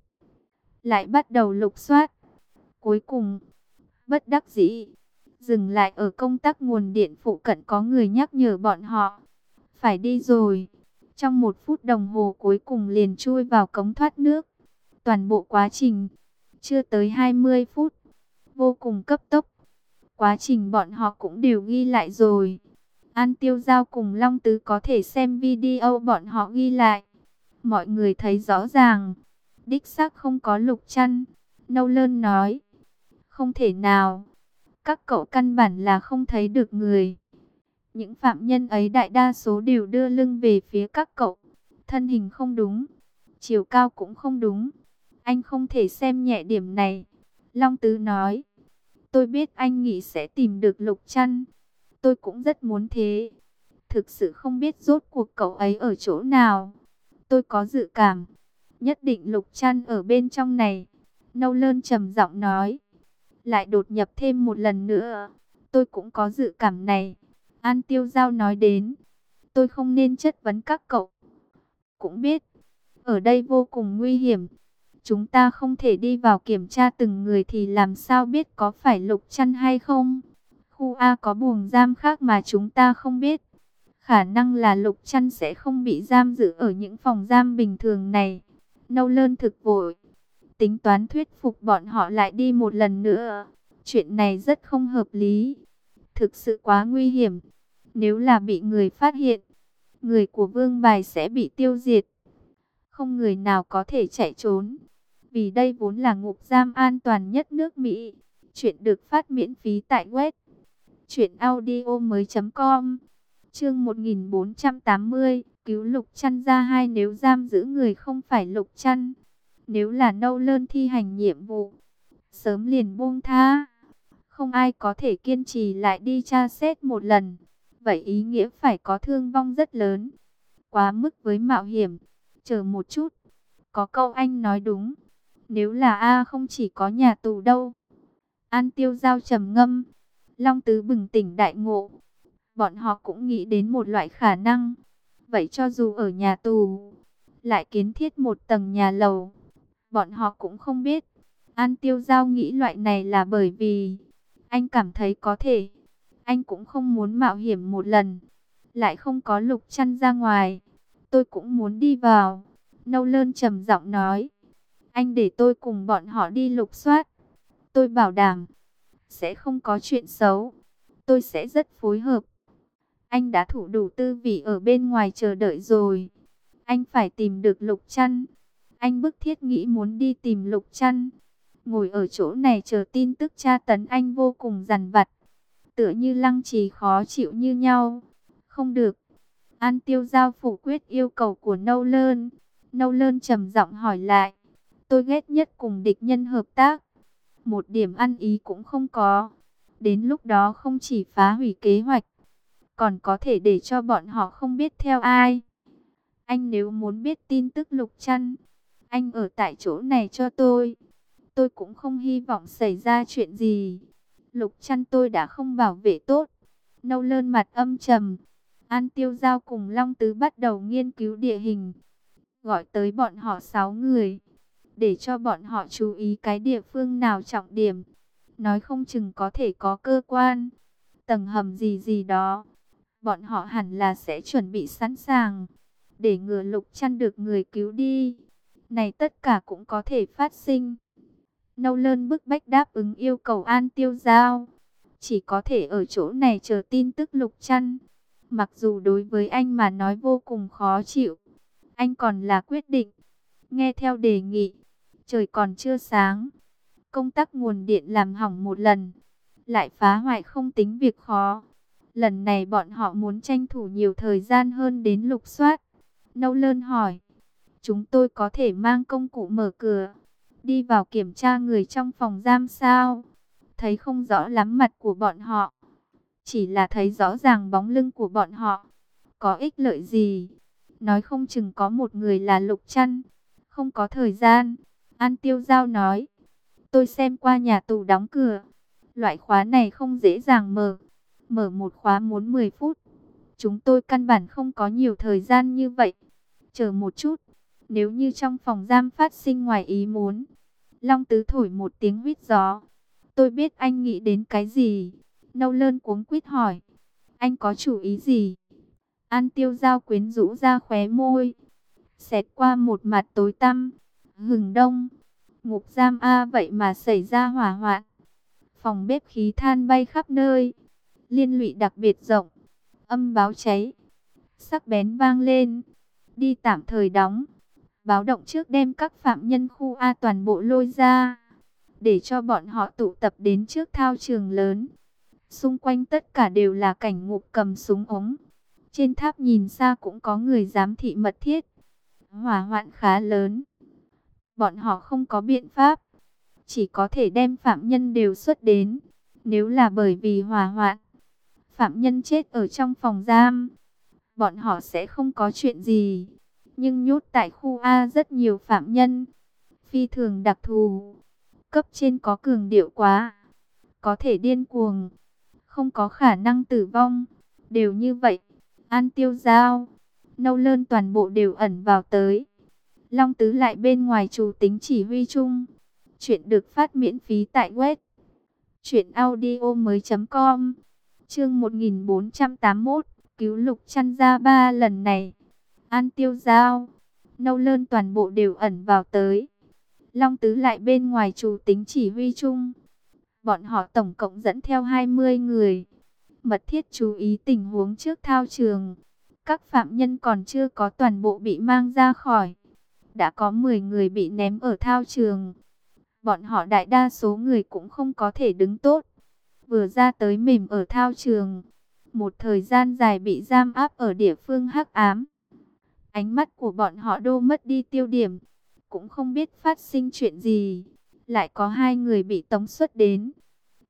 Lại bắt đầu lục soát. Cuối cùng, bất đắc dĩ, dừng lại ở công tắc nguồn điện phụ cận. Có người nhắc nhở bọn họ phải đi rồi. Trong 1 phút đồng hồ cuối cùng liền chui vào cống thoát nước. Toàn bộ quá trình chưa tới 20 phút, vô cùng cấp tốc. Quá trình bọn họ cũng đều ghi lại rồi. An Tiêu Giao cùng Long Tứ có thể xem video bọn họ ghi lại. Mọi người thấy rõ ràng, đích xác không có Lục Chăn. Nolan nói, không thể nào, các cậu căn bản là không thấy được người. Những phạm nhân ấy đại đa số đều đưa lưng về phía các cậu. Thân hình không đúng, chiều cao cũng không đúng. Anh không thể xem nhẹ điểm này. Long Tứ nói, tôi biết anh nghĩ sẽ tìm được Lục Chăn. Tôi cũng rất muốn thế. Thực sự không biết rốt cuộc cậu ấy ở chỗ nào. Tôi có dự cảm, nhất định Lục Chăn ở bên trong này. Nolan trầm giọng nói. Lại đột nhập thêm một lần nữa. Tôi cũng có dự cảm này. An Tiêu Giao nói đến. Tôi không nên chất vấn các cậu. Cũng biết, ở đây vô cùng nguy hiểm. Chúng ta không thể đi vào kiểm tra từng người thì làm sao biết có phải Lục Chăn hay không. Khu A có buồng giam khác mà chúng ta không biết. Khả năng là Lục Chăn sẽ không bị giam giữ ở những phòng giam bình thường này. Nolan thực vội, tính toán thuyết phục bọn họ lại đi một lần nữa. Chuyện này rất không hợp lý. Thực sự quá nguy hiểm. Nếu là bị người phát hiện, người của Vương Bài sẽ bị tiêu diệt. Không người nào có thể chạy trốn. Vì đây vốn là ngục giam an toàn nhất nước Mỹ. Chuyện được phát miễn phí tại web truyệnaudiomoi.com. Chương 1480, cứu Lục Chăn ra. Hai, nếu giam giữ người không phải Lục Chăn, nếu là Nolan thi hành nhiệm vụ, sớm liền buông tha. Không ai có thể kiên trì lại đi tra xét một lần. Vậy ý nghĩa phải có thương vong rất lớn. Quá mức với mạo hiểm. Chờ một chút. Có câu anh nói đúng. Nếu là A không chỉ có nhà tù đâu. An Tiêu Giao trầm ngâm. Long Tứ bừng tỉnh đại ngộ. Bọn họ cũng nghĩ đến một loại khả năng. Vậy cho dù ở nhà tù, lại kiến thiết một tầng nhà lầu, bọn họ cũng không biết. An Tiêu Giao nghĩ loại này là bởi vì anh cảm thấy có thể. Anh cũng không muốn mạo hiểm một lần. Lại không có Lục Trăn ra ngoài. Tôi cũng muốn đi vào. Nâu Lơn trầm giọng nói. Anh để tôi cùng bọn họ đi lục soát. Tôi bảo đảm sẽ không có chuyện xấu. Tôi sẽ rất phối hợp. Anh đã thủ đủ tư vị ở bên ngoài chờ đợi rồi. Anh phải tìm được Lục Trăn. Anh bức thiết nghĩ muốn đi tìm Lục Trăn. Ngồi ở chỗ này chờ tin tức tra tấn anh vô cùng dằn vặt. Tựa như Lăng Trì khó chịu như nhau. Không được. An Tiêu Giao phủ quyết yêu cầu của Nâu Lơn. Nâu Lơn trầm giọng hỏi lại. Tôi ghét nhất cùng địch nhân hợp tác. Một điểm ăn ý cũng không có. Đến lúc đó không chỉ phá hủy kế hoạch, còn có thể để cho bọn họ không biết theo ai. Anh nếu muốn biết tin tức Lục Trăn, anh ở tại chỗ này cho tôi. Tôi cũng không hy vọng xảy ra chuyện gì. Lục Trăn tôi đã không bảo vệ tốt. Nâu Lơn mặt âm trầm. An Tiêu Giao cùng Long Tứ bắt đầu nghiên cứu địa hình. Gọi tới bọn họ 6 người. Để cho bọn họ chú ý cái địa phương nào trọng điểm. Nói không chừng có thể có cơ quan, tầng hầm gì gì đó. Bọn họ hẳn là sẽ chuẩn bị sẵn sàng. Để ngừa Lục Trăn được người cứu đi. Này tất cả cũng có thể phát sinh. Nâu Lơn bức bách đáp ứng yêu cầu An Tiêu Giao. Chỉ có thể ở chỗ này chờ tin tức Lục Trăn. Mặc dù đối với anh mà nói vô cùng khó chịu, anh còn là quyết định. Nghe theo đề nghị, trời còn chưa sáng. Công tắc nguồn điện làm hỏng một lần, lại phá hoại không tính việc khó. Lần này bọn họ muốn tranh thủ nhiều thời gian hơn đến lục soát. Nâu Lơn hỏi, chúng tôi có thể mang công cụ mở cửa, đi vào kiểm tra người trong phòng giam sao? Thấy không rõ lắm mặt của bọn họ, chỉ là thấy rõ ràng bóng lưng của bọn họ. Có ích lợi gì? Nói không chừng có một người là Lục Trăn. Không có thời gian. An Tiêu Giao nói. Tôi xem qua nhà tù đóng cửa. Loại khóa này không dễ dàng mở. Mở một khóa muốn 10 phút. Chúng tôi căn bản không có nhiều thời gian như vậy. Chờ một chút. Nếu như trong phòng giam phát sinh ngoài ý muốn. Long Tứ thổi một tiếng huýt gió. Tôi biết anh nghĩ đến cái gì. Nâu Lơn cuống quýt hỏi. Anh có chủ ý gì? An Tiêu Giao quyến rũ ra khóe môi. Xẹt qua một mặt tối tăm. Hừng đông. Ngục giam A vậy mà xảy ra hỏa hoạn. Phòng bếp khí than bay khắp nơi. Liên lụy đặc biệt rộng. Âm báo cháy sắc bén vang lên. Đi tạm thời đóng. Báo động trước đem các phạm nhân khu A toàn bộ lôi ra. Để cho bọn họ tụ tập đến trước thao trường lớn. Xung quanh tất cả đều là cảnh ngục cầm súng ống. Trên tháp nhìn xa cũng có người giám thị mật thiết. Hỏa hoạn khá lớn. Bọn họ không có biện pháp. Chỉ có thể đem phạm nhân đều xuất đến. Nếu là bởi vì hỏa hoạn, phạm nhân chết ở trong phòng giam, bọn họ sẽ không có chuyện gì. Nhưng nhốt tại khu A rất nhiều phạm nhân. Phi thường đặc thù. Cấp trên có cường điệu quá. Có thể điên cuồng. Không có khả năng tử vong. Đều như vậy. An Tiêu Giao, Nâu Lơn toàn bộ đều ẩn vào tới. Long Tứ lại bên ngoài chủ tính chỉ huy chung. Chuyện được phát miễn phí tại web truyệnaudiomoi.com. Chương 1481, cứu Lục Trăn ra 3 lần này. An Tiêu Giao, Nâu Lơn toàn bộ đều ẩn vào tới. Long Tứ lại bên ngoài chủ tính chỉ huy chung. Bọn họ tổng cộng dẫn theo 20 người. Mật thiết chú ý tình huống trước thao trường. Các phạm nhân còn chưa có toàn bộ bị mang ra khỏi. Đã có 10 người bị ném ở thao trường. Bọn họ đại đa số người cũng không có thể đứng tốt. Vừa ra tới mềm ở thao trường. Một thời gian dài bị giam áp ở địa phương hắc ám. Ánh mắt của bọn họ đô mất đi tiêu điểm. Cũng không biết phát sinh chuyện gì. Lại có 2 người bị tống xuất đến.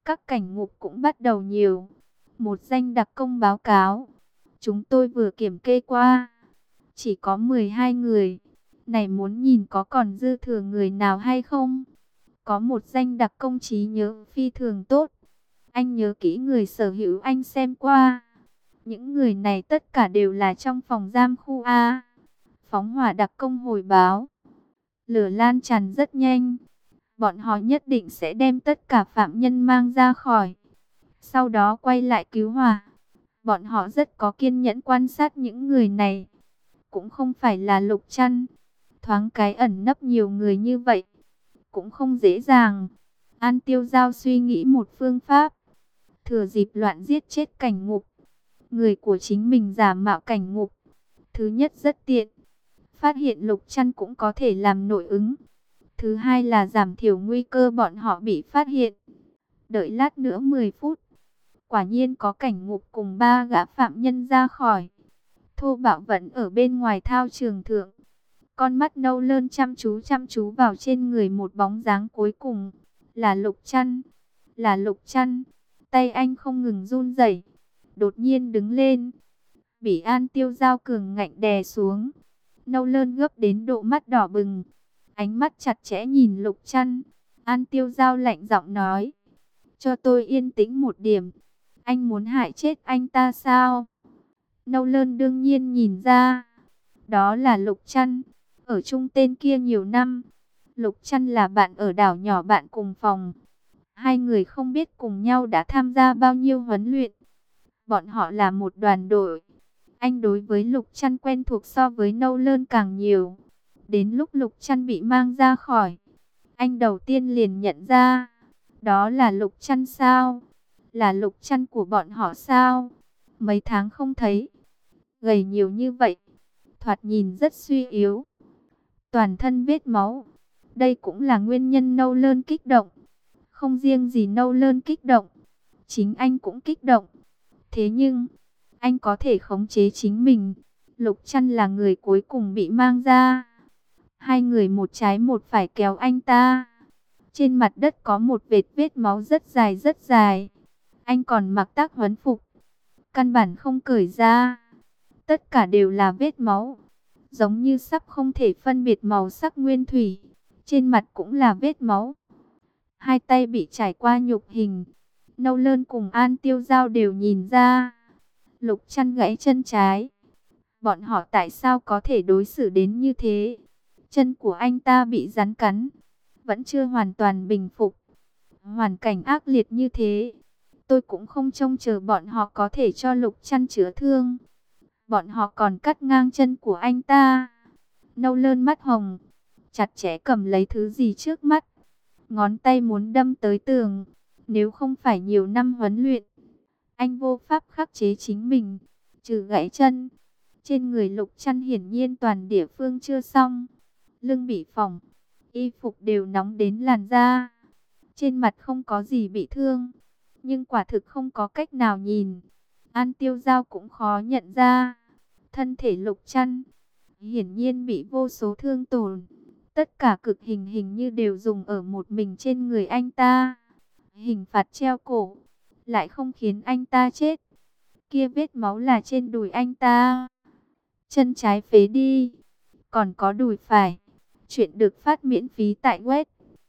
Các cảnh ngục cũng bắt đầu nhiều. Một danh đặc công báo cáo. Chúng tôi vừa kiểm kê qua. Chỉ có 12 người. Này muốn nhìn có còn dư thừa người nào hay không? Có một danh đặc công trí nhớ phi thường tốt. Anh nhớ kỹ người sở hữu anh xem qua. Những người này tất cả đều là trong phòng giam khu A. Phóng hỏa đặc công hồi báo. Lửa lan tràn rất nhanh. Bọn họ nhất định sẽ đem tất cả phạm nhân mang ra khỏi. Sau đó quay lại cứu hỏa. Bọn họ rất có kiên nhẫn quan sát những người này. Cũng không phải là Lục Trăn. Thoáng cái ẩn nấp nhiều người như vậy. Cũng không dễ dàng. An Tiêu Giao suy nghĩ một phương pháp. Thừa dịp loạn giết chết cảnh ngục. Người của chính mình giả mạo cảnh ngục. Thứ nhất rất tiện. Phát hiện Lục Trăn cũng có thể làm nội ứng. Thứ hai là giảm thiểu nguy cơ bọn họ bị phát hiện. Đợi lát nữa 10 phút. Quả nhiên có cảnh ngục cùng 3 gã phạm nhân ra khỏi. Thô Bạo vẫn ở bên ngoài thao trường thượng. Con mắt nâu lơn chăm chú vào trên người một bóng dáng cuối cùng. Là Lục Trăn. Là Lục Trăn. Tay anh không ngừng run rẩy. Đột nhiên đứng lên. Bị An Tiêu Giao cường ngạnh đè xuống. Nâu lơn gấp đến độ mắt đỏ bừng. Ánh mắt chặt chẽ nhìn Lục Trăn. An Tiêu Giao lạnh giọng nói. Cho tôi yên tĩnh một điểm. Anh muốn hại chết anh ta sao? Nâu lơn đương nhiên nhìn ra. Đó là Lục Trăn. Ở chung tên kia nhiều năm. Lục Trăn là bạn ở đảo nhỏ bạn cùng phòng. Hai người không biết cùng nhau đã tham gia bao nhiêu huấn luyện. Bọn họ là một đoàn đội. Anh đối với Lục Trăn quen thuộc so với Nâu lơn càng nhiều. Đến lúc Lục Trăn bị mang ra khỏi. Anh đầu tiên liền nhận ra. Đó là Lục Trăn sao? Là Lục Trăn của bọn họ sao? Mấy tháng không thấy. Gầy nhiều như vậy. Thoạt nhìn rất suy yếu. Toàn thân vết máu. Đây cũng là nguyên nhân Nâu lơn kích động. Không riêng gì Nâu lơn kích động. Chính anh cũng kích động. Thế nhưng, anh có thể khống chế chính mình. Lục Trăn là người cuối cùng bị mang ra. Hai người một trái một phải kéo anh ta. Trên mặt đất có một vệt vết máu rất dài rất dài. Anh còn mặc tác huấn phục. Căn bản không cởi ra. Tất cả đều là vết máu. Giống như sắp không thể phân biệt màu sắc nguyên thủy. Trên mặt cũng là vết máu. Hai tay bị trải qua nhục hình. Nâu lơn cùng An Tiêu Giao đều nhìn ra. Lục Trăn gãy chân trái. Bọn họ tại sao có thể đối xử đến như thế? Chân của anh ta bị rắn cắn. Vẫn chưa hoàn toàn bình phục. Hoàn cảnh ác liệt như thế. Tôi cũng không trông chờ bọn họ có thể cho Lục Trăn chữa thương. Bọn họ còn cắt ngang chân của anh ta. Nâu lơn mắt hồng. Chặt chẽ cầm lấy thứ gì trước mắt. Ngón tay muốn đâm tới tường. Nếu không phải nhiều năm huấn luyện. Anh vô pháp khắc chế chính mình. Trừ gãy chân. Trên người Lục Trăn hiển nhiên toàn địa phương chưa xong. Lưng bị phỏng. Y phục đều nóng đến làn da. Trên mặt không có gì bị thương. Nhưng quả thực không có cách nào nhìn. An Tiêu Giao cũng khó nhận ra. Thân thể Lục Trăn hiển nhiên bị vô số thương tổn. Tất cả cực hình hình như đều dùng ở một mình trên người anh ta. Hình phạt treo cổ lại không khiến anh ta chết. Kia vết máu là trên đùi anh ta. Chân trái phế đi. Còn có đùi phải. Chuyện được phát miễn phí tại web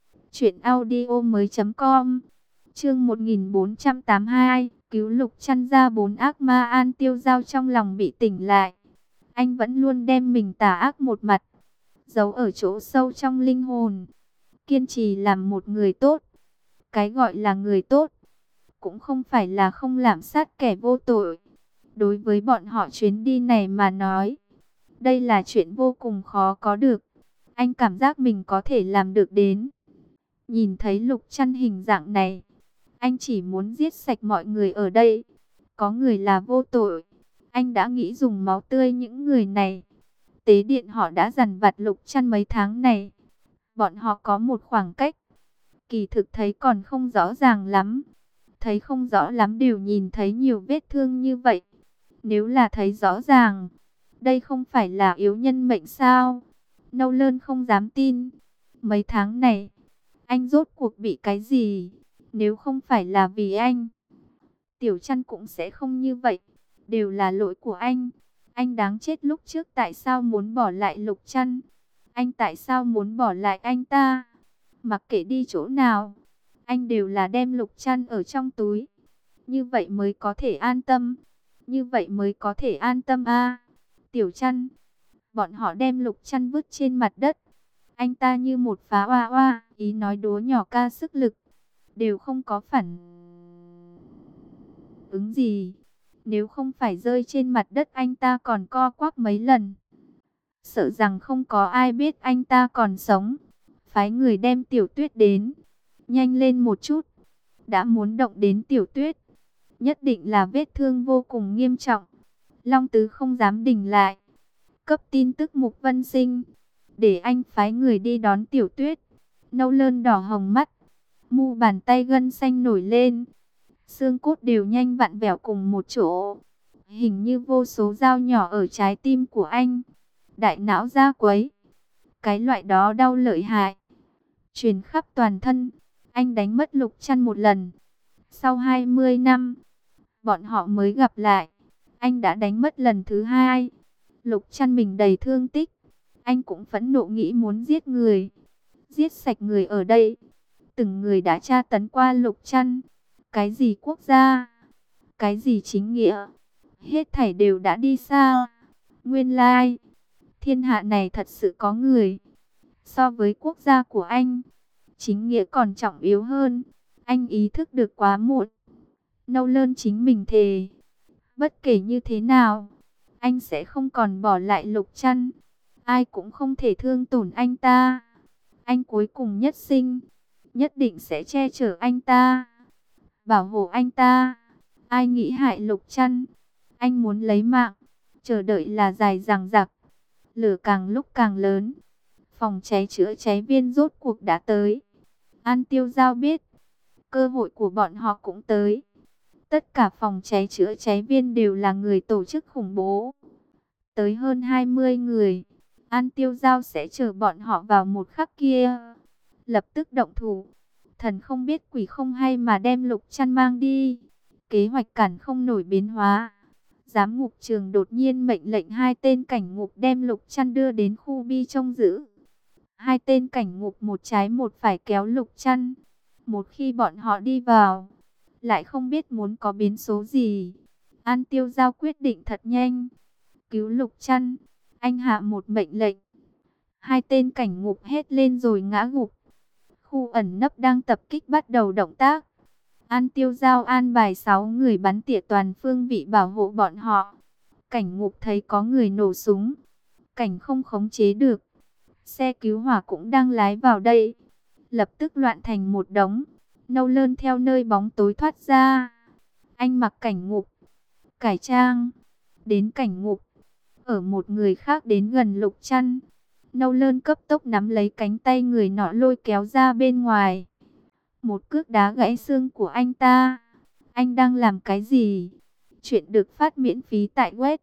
truyệnaudiomoi.com. Chương 1482, cứu Lục Trăn ra 4 ác ma. An Tiêu Giao trong lòng bị tỉnh lại. Anh vẫn luôn đem mình tà ác một mặt giấu ở chỗ sâu trong linh hồn, kiên trì làm một người tốt. Cái gọi là người tốt cũng không phải là không lạm sát kẻ vô tội. Đối với bọn họ chuyến đi này mà nói, đây là chuyện vô cùng khó có được. Anh cảm giác mình có thể làm được đến. Nhìn thấy Lục Trăn hình dạng này, anh chỉ muốn giết sạch mọi người ở đây. Có người là vô tội. Anh đã nghĩ dùng máu tươi những người này. Tế điện họ đã dằn vặt Lục Trăn mấy tháng này. Bọn họ có một khoảng cách. Kỳ thực thấy còn không rõ ràng lắm. Thấy không rõ lắm đều nhìn thấy nhiều vết thương như vậy. Nếu là thấy rõ ràng, đây không phải là yếu nhân mệnh sao? Nâu lơn không dám tin. Mấy tháng này, anh rốt cuộc bị cái gì? Nếu không phải là vì anh, Tiểu Trăn cũng sẽ không như vậy. Đều là lỗi của anh. Anh đáng chết, lúc trước tại sao muốn bỏ lại Lục Trăn? Anh tại sao muốn bỏ lại anh ta? Mặc kệ đi chỗ nào, anh đều là đem Lục Trăn ở trong túi. Như vậy mới có thể an tâm. Như vậy mới có thể an tâm a. Tiểu Trăn, bọn họ đem Lục Trăn vứt trên mặt đất. Anh ta như một phá hoa hoa, ý nói đố nhỏ ca sức lực, đều không có phản ứng gì. Nếu không phải rơi trên mặt đất, anh ta còn co quắp mấy lần. Sợ rằng không có ai biết anh ta còn sống. Phái người đem Tiểu Tuyết đến. Nhanh lên một chút. Đã muốn động đến Tiểu Tuyết, nhất định là vết thương vô cùng nghiêm trọng. Long Tứ không dám đình lại. Cấp tin tức Mục Vân Sinh, để anh phái người đi đón Tiểu Tuyết. Nâu lơn đỏ hồng mắt, mu bàn tay gân xanh nổi lên, xương cốt đều nhanh vặn vẹo cùng một chỗ. Hình như vô số dao nhỏ ở trái tim của anh. Đại não ra quấy. Cái loại đó đau lợi hại, truyền khắp toàn thân. Anh đánh mất Lục Trăn một lần. Sau 20 năm, bọn họ mới gặp lại. Anh đã đánh mất lần thứ hai. Lục Trăn mình đầy thương tích. Anh cũng phẫn nộ nghĩ muốn giết người. Giết sạch người ở đây. Từng người đã tra tấn qua Lục Trăn. Cái gì quốc gia, cái gì chính nghĩa, hết thảy đều đã đi xa. Nguyên lai, thiên hạ này thật sự có người. So với quốc gia của anh, chính nghĩa còn trọng yếu hơn. Anh ý thức được quá muộn. Nâu lơn chính mình thề, bất kể như thế nào, anh sẽ không còn bỏ lại Lục Trăn. Ai cũng không thể thương tổn anh ta. Anh cuối cùng nhất sinh, nhất định sẽ che chở anh ta, bảo hộ anh ta. Ai nghĩ hại Lục Trăn, anh muốn lấy mạng. Chờ đợi là dài dằng dặc. Lửa càng lúc càng lớn. Phòng cháy chữa cháy viên rốt cuộc đã tới. An Tiêu Giao biết, cơ hội của bọn họ cũng tới. Tất cả phòng cháy chữa cháy viên đều là người tổ chức khủng bố. Tới hơn 20 người. An Tiêu Giao sẽ chờ bọn họ vào một khắc kia, lập tức động thủ. Thần không biết quỷ không hay mà đem Lục Trăn mang đi. Kế hoạch cản không nổi biến hóa. Giám ngục trường đột nhiên mệnh lệnh 2 tên cảnh ngục đem Lục Trăn đưa đến khu bi trông giữ. 2 tên cảnh ngục một trái một phải kéo Lục Trăn. Một khi bọn họ đi vào, lại không biết muốn có biến số gì. An Tiêu Giao quyết định thật nhanh. Cứu Lục Trăn, anh hạ một mệnh lệnh. 2 tên cảnh ngục hét lên rồi ngã gục. Khu ẩn nấp đang tập kích bắt đầu động tác. An Tiêu Giao an bài 6 người bắn tỉa toàn phương vị bảo hộ bọn họ. Cảnh ngục thấy có người nổ súng, cảnh không khống chế được. Xe cứu hỏa cũng đang lái vào đây, lập tức loạn thành một đống. Nâu lơn theo nơi bóng tối thoát ra. Anh mặc cảnh ngục, cải trang, đến cảnh ngục. Ở một người khác đến gần Lục Trăn, Nâu lơn cấp tốc nắm lấy cánh tay người nọ lôi kéo ra bên ngoài. Một cước đá gãy xương của anh ta. Anh đang làm cái gì? Chuyện được phát miễn phí tại web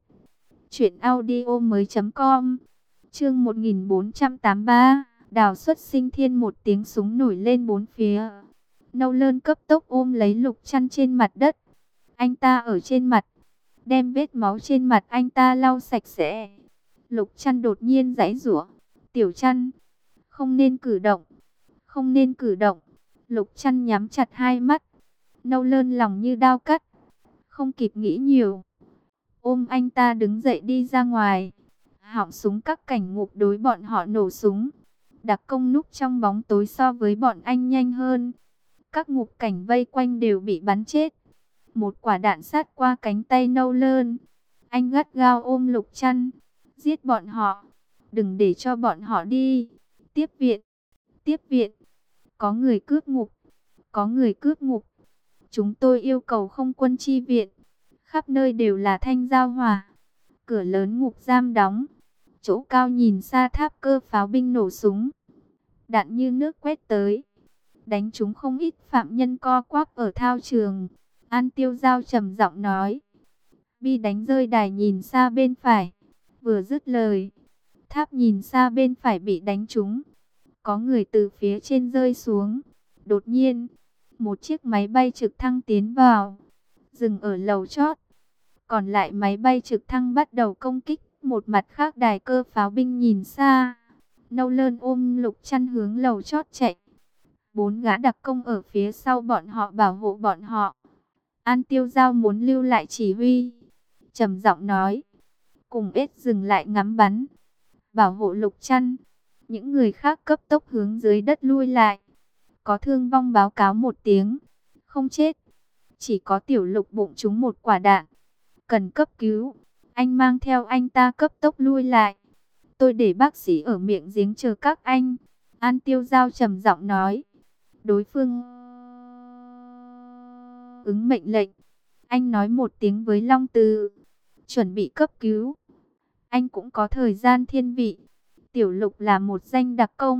truyệnaudiomoi.com. Chương 1483, Đào Xuất Sinh Thiên. Một tiếng súng nổi lên bốn phía. Nâu lơn cấp tốc ôm lấy Lục Trăn trên mặt đất. Anh ta ở trên mặt, đem vết máu trên mặt anh ta lau sạch sẽ. Lục Trăn đột nhiên giãy giụa. Tiểu Trăn, không nên cử động, không nên cử động. Lục Trăn nhắm chặt hai mắt. Nâu lơn lòng như đao cắt, không kịp nghĩ nhiều, ôm anh ta đứng dậy đi ra ngoài. Họng súng các cảnh ngục đối bọn họ nổ súng. Đặc công núp trong bóng tối so với bọn anh nhanh hơn. Các ngục cảnh vây quanh đều bị bắn chết. Một quả đạn sát qua cánh tay Nâu lơn. Anh gắt gao ôm Lục Trăn. Giết bọn họ, đừng để cho bọn họ đi. Tiếp viện, tiếp viện. Có người cướp ngục, có người cướp ngục. Chúng tôi yêu cầu không quân chi viện. Khắp nơi đều là thanh giao hỏa. Cửa lớn ngục giam đóng. Chỗ cao nhìn xa tháp cơ pháo binh nổ súng. Đạn như nước quét tới, đánh trúng không ít phạm nhân co quắp ở thao trường. An Tiêu Giao trầm giọng nói. Bi đánh rơi đài nhìn xa bên phải. Vừa dứt lời, tháp nhìn xa bên phải bị đánh trúng. Có người từ phía trên rơi xuống. Đột nhiên, Một chiếc máy bay trực thăng tiến vào, dừng ở lầu chót. Còn lại máy bay trực thăng bắt đầu công kích. Một mặt khác đài cơ pháo binh nhìn xa. Nâu Lơn ôm Lục Trăn hướng lầu chót chạy. 4 gã đặc công ở phía sau bọn họ bảo hộ bọn họ. An Tiêu Giao muốn lưu lại chỉ huy, trầm giọng nói, cùng ết dừng lại ngắm bắn, bảo hộ Lục Trăn. Những người khác cấp tốc hướng dưới đất lui lại. Có thương vong báo cáo một tiếng, không chết, chỉ có Tiểu Lục bụng trúng một quả đạn, cần cấp cứu. Anh mang theo anh ta cấp tốc lui lại. Tôi để bác sĩ ở miệng giếng chờ các anh. An Tiêu Giao trầm giọng nói. Đối phương ứng mệnh lệnh. Anh nói một tiếng với Long Từ, chuẩn bị cấp cứu. Anh cũng có thời gian thiên vị. Tiểu Lục là một danh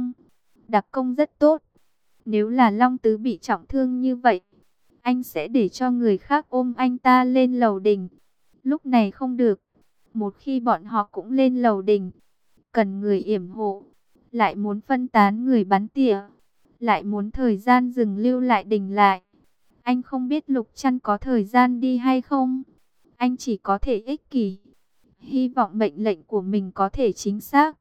đặc công rất tốt. Nếu là Long Tứ bị trọng thương như vậy, anh sẽ để cho người khác ôm anh ta lên lầu đình. Lúc này không được. Một khi bọn họ cũng lên lầu đình, cần người yểm hộ, lại muốn phân tán người bắn tỉa, lại muốn thời gian dừng lưu lại đình lại. Anh không biết Lục Trăn có thời gian đi hay không. Anh chỉ có thể ích kỷ, hy vọng mệnh lệnh của mình có thể chính xác.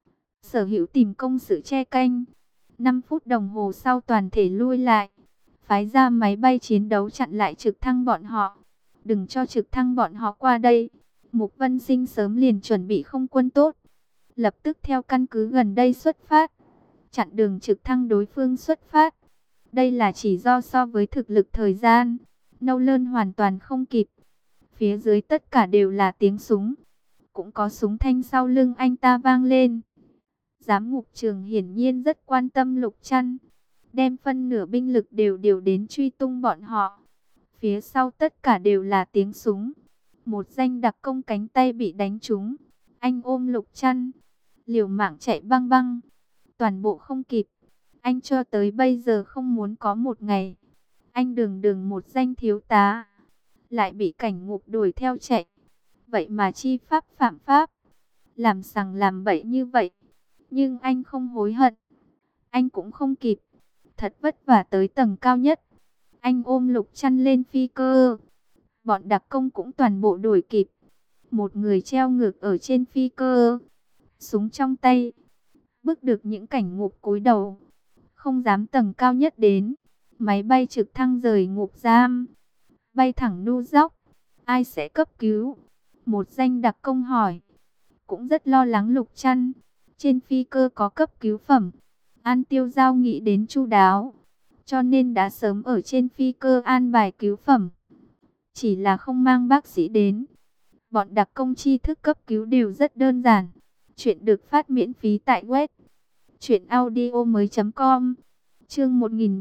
Sở Hữu tìm công sự che canh. 5 phút đồng hồ sau toàn thể lui lại, phái ra máy bay chiến đấu chặn lại trực thăng bọn họ. Đừng cho trực thăng bọn họ qua đây. Mục Vân Sinh sớm liền chuẩn bị không quân tốt, lập tức theo căn cứ gần đây xuất phát, chặn đường trực thăng đối phương xuất phát. Đây là chỉ do so với thực lực thời gian, Nâu Lơn hoàn toàn không kịp. Phía dưới tất cả đều là tiếng súng, cũng có súng thanh sau lưng anh ta vang lên. Giám ngục trường hiển nhiên rất quan tâm Lục Trăn, đem phân nửa binh lực đều điều đến truy tung bọn họ. Phía sau tất cả đều là tiếng súng. Một danh đặc công cánh tay bị đánh trúng, anh ôm Lục Trăn, liều mạng chạy băng băng, toàn bộ không kịp. Anh cho tới bây giờ không muốn có một ngày, anh đường đường một danh thiếu tá, lại bị cảnh ngục đuổi theo chạy. Vậy mà chi pháp phạm pháp, làm sằng làm bậy như vậy. Nhưng anh không hối hận, anh cũng không kịp. Thật vất vả tới tầng cao nhất, anh ôm Lục Trăn lên phi cơ. Bọn đặc công cũng toàn bộ đuổi kịp. Một người treo ngược ở trên phi cơ, súng trong tay, bước được những cảnh ngục cúi đầu, không dám tầng cao nhất đến. Máy bay trực thăng rời ngục giam, bay thẳng New York. Ai sẽ cấp cứu? Một danh đặc công hỏi. Cũng rất lo lắng Lục Trăn. Trên phi cơ có cấp cứu phẩm. An Tiêu Giao nghĩ đến chu đáo, cho nên đã sớm ở trên phi cơ an bài cứu phẩm. Chỉ là không mang bác sĩ đến. Bọn đặc công tri thức cấp cứu đều rất đơn giản. Chuyện được phát miễn phí tại web truyệnaudiomoi.com. Chương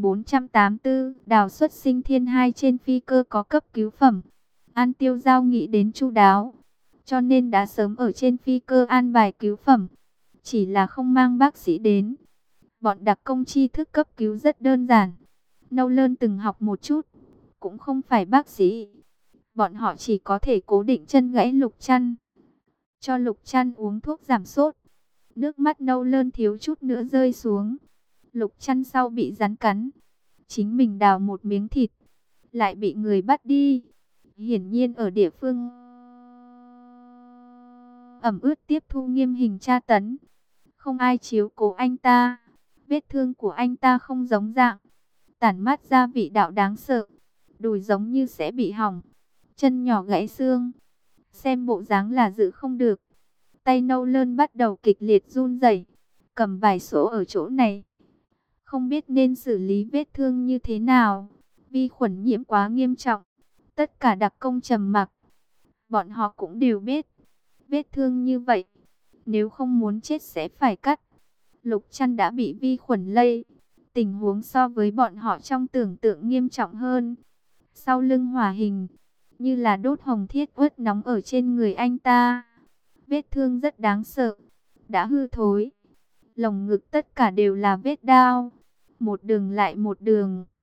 1484, Đào xuất sinh thiên hai. Trên phi cơ có cấp cứu phẩm. An Tiêu Giao nghĩ đến chu đáo, cho nên đã sớm ở trên phi cơ an bài cứu phẩm. Chỉ là không mang bác sĩ đến. Bọn đặc công tri thức cấp cứu rất đơn giản. Nâu Lơn từng học một chút, cũng không phải bác sĩ. Bọn họ chỉ có thể cố định chân gãy Lục Trăn, cho Lục Trăn uống thuốc giảm sốt. Nước mắt Nâu Lơn thiếu chút nữa rơi xuống. Lục Trăn sau bị rắn cắn, chính mình đào một miếng thịt, lại bị người bắt đi. Hiển nhiên ở địa phương ẩm ướt tiếp thu nghiêm hình tra tấn, không ai chiếu cố anh ta. Vết thương của anh ta không giống dạng, tản mát ra vị đạo đáng sợ. Đùi giống như sẽ bị hỏng, chân nhỏ gãy xương, xem bộ dáng là giữ không được. Tay Nâu Lơn bắt đầu kịch liệt run rẩy, cầm vài số ở chỗ này, không biết nên xử lý vết thương như thế nào. Vi khuẩn nhiễm quá nghiêm trọng. Tất cả đặc công trầm mặc. Bọn họ cũng đều biết, vết thương như vậy, nếu không muốn chết sẽ phải cắt. Lục Trăn đã bị vi khuẩn lây. Tình huống so với bọn họ trong tưởng tượng nghiêm trọng hơn. Sau lưng hỏa hình, như là đốt hồng thiết uất nóng ở trên người anh ta. Vết thương rất đáng sợ, đã hư thối. Lồng ngực tất cả đều là vết đao, một đường lại một đường.